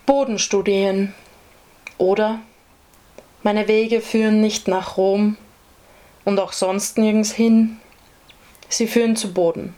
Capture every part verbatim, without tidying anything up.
Boden studieren. Oder meine Wege führen nicht nach Rom und auch sonst nirgends hin. Sie führen zu Boden.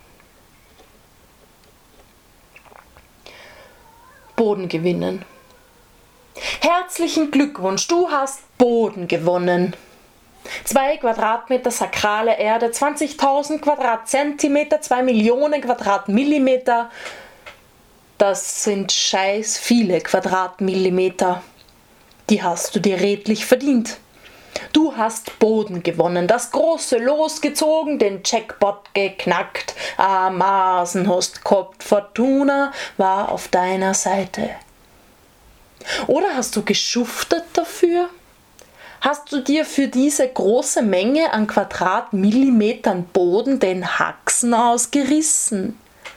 Boden gewinnen. Herzlichen Glückwunsch, du hast Boden gewonnen. Zwei Quadratmeter sakrale Erde, zwanzigtausend Quadratzentimeter, zwei Millionen Quadratmillimeter. Das sind scheiß viele Quadratmillimeter. Die hast du dir redlich verdient. Du hast Boden gewonnen, das große Los gezogen, den Jackpot geknackt. Amaßen hast gehabt, Fortuna war auf deiner Seite. Oder hast du geschuftet dafür? Hast du dir für diese große Menge an Quadratmillimetern Boden den Haxen ausgerissen?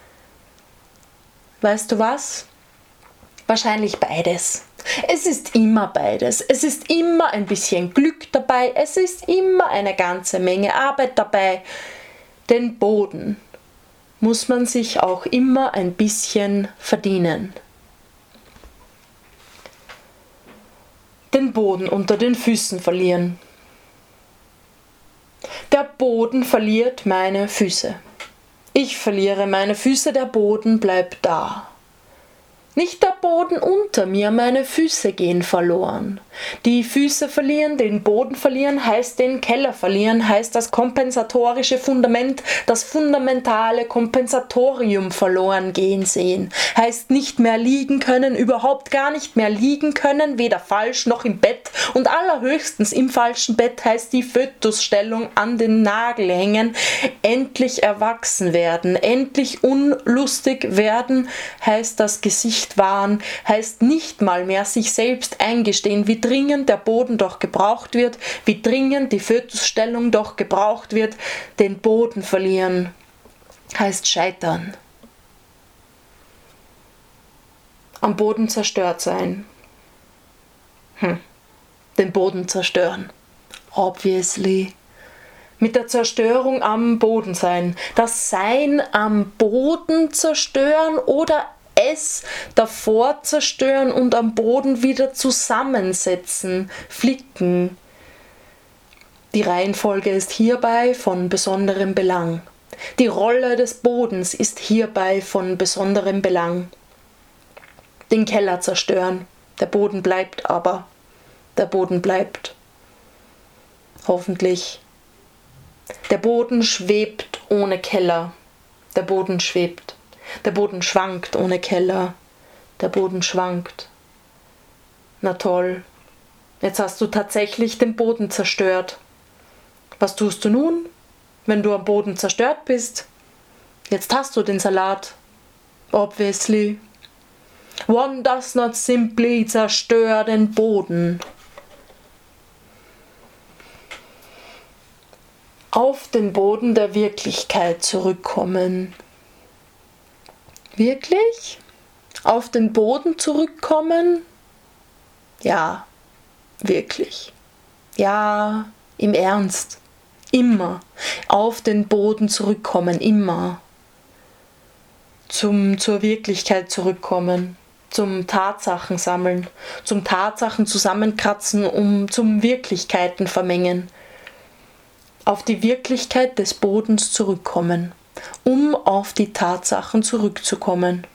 Weißt du was? Wahrscheinlich beides. Es ist immer beides. Es ist immer ein bisschen Glück dabei. Es ist immer eine ganze Menge Arbeit dabei. Den Boden muss man sich auch immer ein bisschen verdienen. Den Boden unter den Füßen verlieren. Der Boden verliert meine Füße. Ich verliere meine Füße, der Boden bleibt da. Nicht der Boden unter mir, meine Füße gehen verloren. Die Füße verlieren, den Boden verlieren, heißt den Keller verlieren, heißt das kompensatorische Fundament, das fundamentale Kompensatorium verloren gehen sehen. Heißt nicht mehr liegen können, überhaupt gar nicht mehr liegen können, weder falsch noch im Bett und allerhöchstens im falschen Bett heißt die Fötusstellung an den Nagel hängen, endlich erwachsen werden, endlich unlustig werden, heißt das Gesicht wahren, heißt nicht mal mehr sich selbst eingestehen, wie dringend der Boden doch gebraucht wird, wie dringend die Fötusstellung doch gebraucht wird, den Boden verlieren, heißt scheitern. Am Boden zerstört sein. Hm. Den Boden zerstören. Obviously. Mit der Zerstörung am Boden sein. Das Sein am Boden zerstören oder es davor zerstören und am Boden wieder zusammensetzen, flicken. Die Reihenfolge ist hierbei von besonderem Belang. Die Rolle des Bodens ist hierbei von besonderem Belang. Den Keller zerstören, der Boden bleibt aber, der Boden bleibt. Hoffentlich. Der Boden schwebt ohne Keller, der Boden schwebt. Der Boden schwankt ohne Keller. Der Boden schwankt. Na toll. Jetzt hast du tatsächlich den Boden zerstört. Was tust du nun, wenn du am Boden zerstört bist? Jetzt hast du den Salat. Obviously. One does not simply zerstör den Boden. Auf den Boden der Wirklichkeit zurückkommen. Wirklich? Auf den Boden zurückkommen? Ja, wirklich. Ja, im Ernst. Immer. Auf den Boden zurückkommen, immer. Zum, zur Wirklichkeit zurückkommen. Zum Tatsachen sammeln. Zum Tatsachen zusammenkratzen, um zum Wirklichkeiten vermengen. Auf die Wirklichkeit des Bodens zurückkommen. Um auf die Tatsachen zurückzukommen.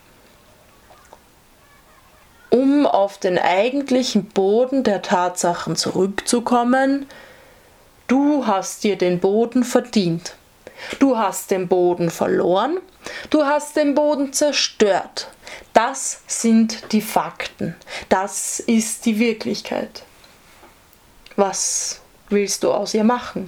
Um auf den eigentlichen Boden der Tatsachen zurückzukommen, du hast dir den Boden verdient. Du hast den Boden verloren, du hast den Boden zerstört. Das sind die Fakten. Das ist die Wirklichkeit. Was willst du aus ihr machen?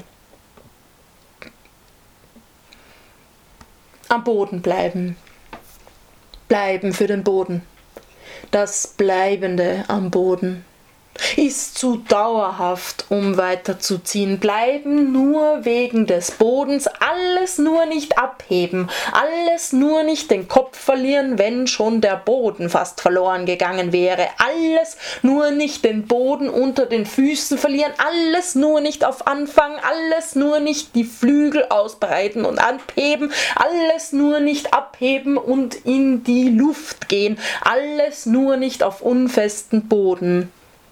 Am Boden bleiben. Bleiben für den Boden. Das Bleibende am Boden. ist zu dauerhaft, um weiterzuziehen. Bleiben nur wegen des Bodens, alles nur nicht abheben, alles nur nicht den Kopf verlieren, wenn schon der Boden fast verloren gegangen wäre. Alles nur nicht den Boden unter den Füßen verlieren, alles nur nicht auf Anfang, alles nur nicht die Flügel ausbreiten und abheben, alles nur nicht abheben und in die Luft gehen, alles nur nicht auf unfesten Boden.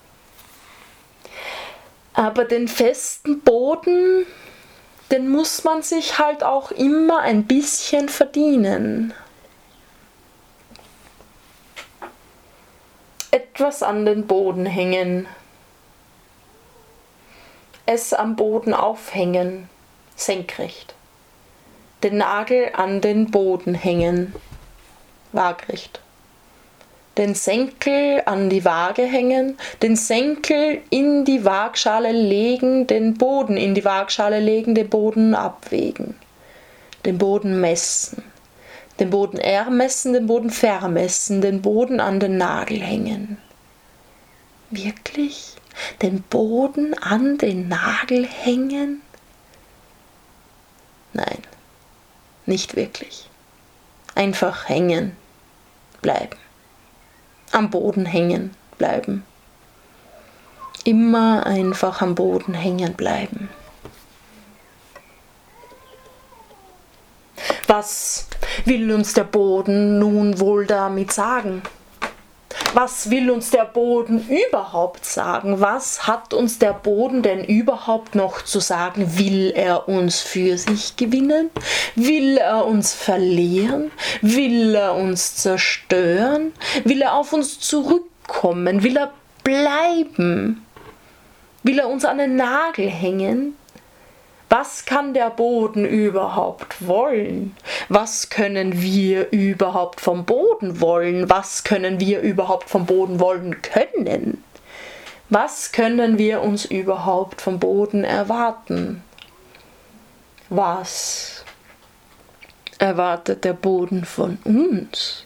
Aber den festen Boden, den muss man sich halt auch immer ein bisschen verdienen. Etwas an den Boden hängen. Es am Boden aufhängen, senkrecht. Den Nagel an den Boden hängen, waagrecht. Den Senkel an die Waage hängen, den Senkel in die Waagschale legen, den Boden in die Waagschale legen, den Boden abwägen, den Boden messen, den Boden ermessen, den Boden vermessen, den Boden an den Nagel hängen. Wirklich? Den Boden an den Nagel hängen? Nein, nicht wirklich. Einfach hängen bleiben. Am Boden hängen bleiben. Immer einfach am Boden hängen bleiben. Was will uns der Boden nun wohl damit sagen? Was will uns der Boden überhaupt sagen? Was hat uns der Boden denn überhaupt noch zu sagen? Will er uns für sich gewinnen? Will er uns verlieren? Will er uns zerstören? Will er auf uns zurückkommen? Will er bleiben? Will er uns an den Nagel hängen? Was kann der Boden überhaupt wollen? Was können wir überhaupt vom Boden wollen? Was können wir überhaupt vom Boden wollen können? Was können wir uns überhaupt vom Boden erwarten? Was erwartet der Boden von uns?